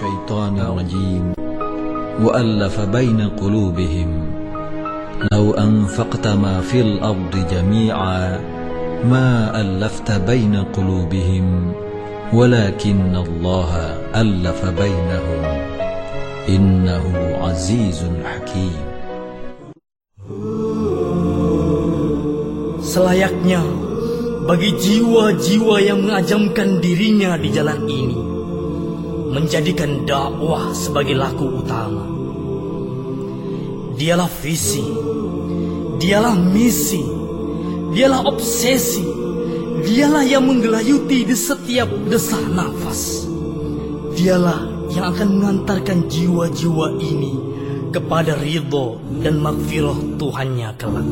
الشيطان الرجيم وألف بين قلوبهم لو أنفقت ما في الأرض جميعا ما ألفت بين قلوبهم ولكن الله ألف بينهم إنه عزيز حكيم. Selayaknya bagi jiwa-jiwa yang mengajamkan dirinya di jalan ini, menjadikan dakwah sebagai laku utama. Dialah visi, dialah misi, dialah obsesi, dialah yang menggelayuti di setiap desah nafas. Dialah yang akan mengantarkan jiwa-jiwa ini kepada ridho dan magfirah Tuhannya kelak.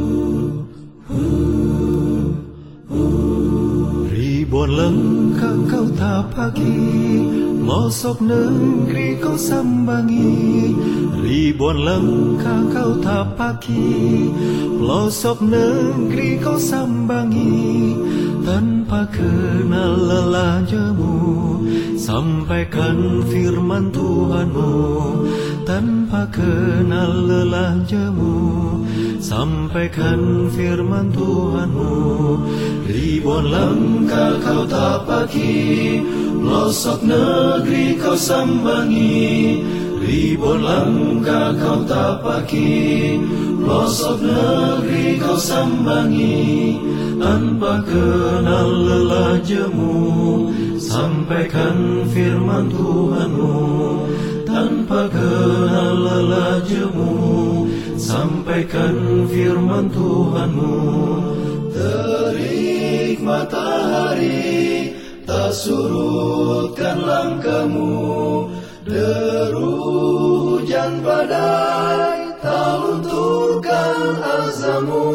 Ribuan langkah kau tapaki, pelosok negeri kau sambangi. Ribuan langkah kau tapaki, pelosok negeri kau sambangi. Tanpa kenal lelah jemu, sampaikan firman Tuhanmu. Tanpa kenal lelah jemu, sampaikan firman Tuhanmu. Ribuan langkah kau tapaki, pelosok negeri kau sambangi. Ribuan langkah kau tapaki, pelosok negeri kau sambangi. Tanpa kenal lelah jemu, sampaikan firman Tuhanmu. Tanpa kenal lelah jemu, sampaikan firman Tuhanmu. Terik matahari, tak surutkan langkahmu. Deru hujan badai, tak lunturkan azammu.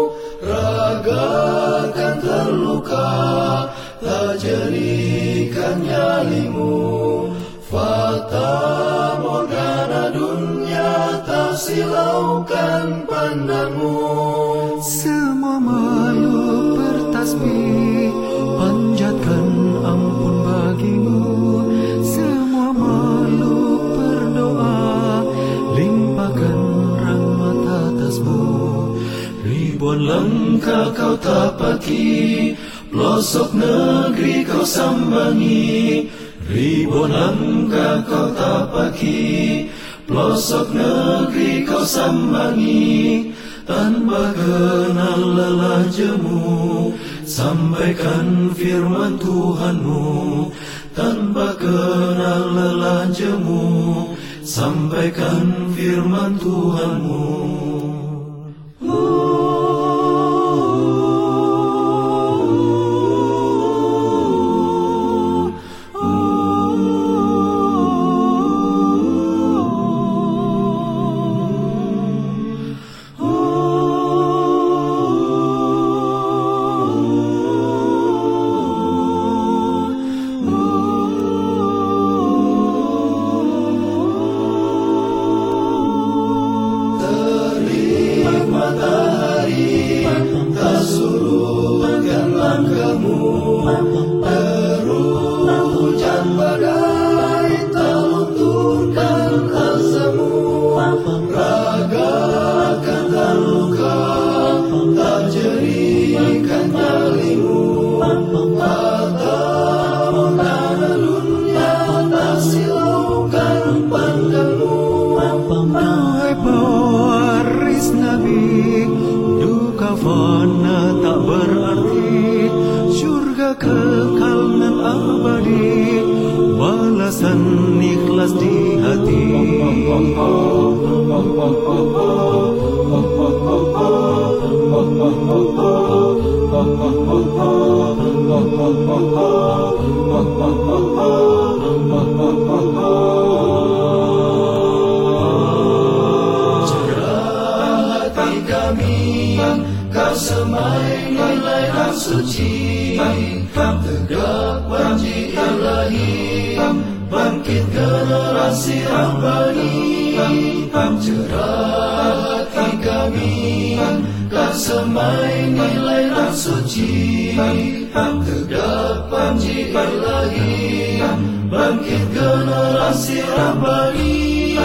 Raga kan terluka, tak jerikan nyalimu. Fata morgana dunia, tak silaukan pandangmu. Semua makhluk bertasbih, panjatkan ampun bagimu. Semua makhluk berdoa, limpahkan rahmat atasmu. Ribuan langkah kau tapaki, pelosok negeri kau sambangi. Ribuan langkah kau tapaki, pelosok negeri kau sambangi. Tanpa kenal lelah jemu, sampaikan firman Tuhanmu. Tanpa kenal lelah jemu, sampaikan firman Tuhanmu. Matahari, tak surutkan langkahmu. Deru hujan badai, tak lunturkan azammu. Raga kan terluka, tak jerikan nyalimu. Mata morgana dunia, tak silaukan pandangmu. Hai pewaris Nabi, duka fana tak berarti. Syurga kekal nan abadi, balasan ikhlas di hati. Kau semai nilai dan suci, tegak janji ilahi, bangkit generasi Rabbani. Cerah hati kami, kau semai nilai dan suci, tegak janji ilahi, bangkit generasi Rabbani.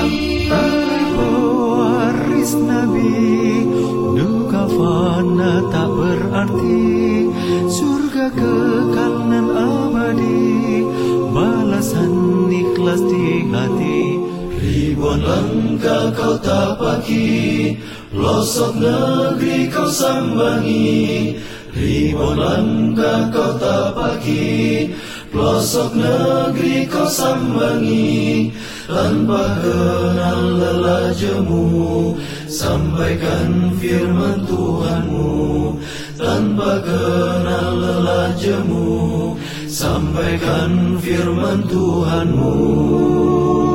Pewaris Nabi, duka fana tak berarti, surga kekal nan abadi, balasan ikhlas di hati. Ribuan langkah kau tapaki, pelosok negeri kau sambangi. Ribuan langkah kau tapaki, pelosok negeri kau sambangi. Tanpa kenal lelah jemu, sampaikan firman Tuhanmu. Tanpa kenal lelah jemu, sampaikan firman Tuhanmu.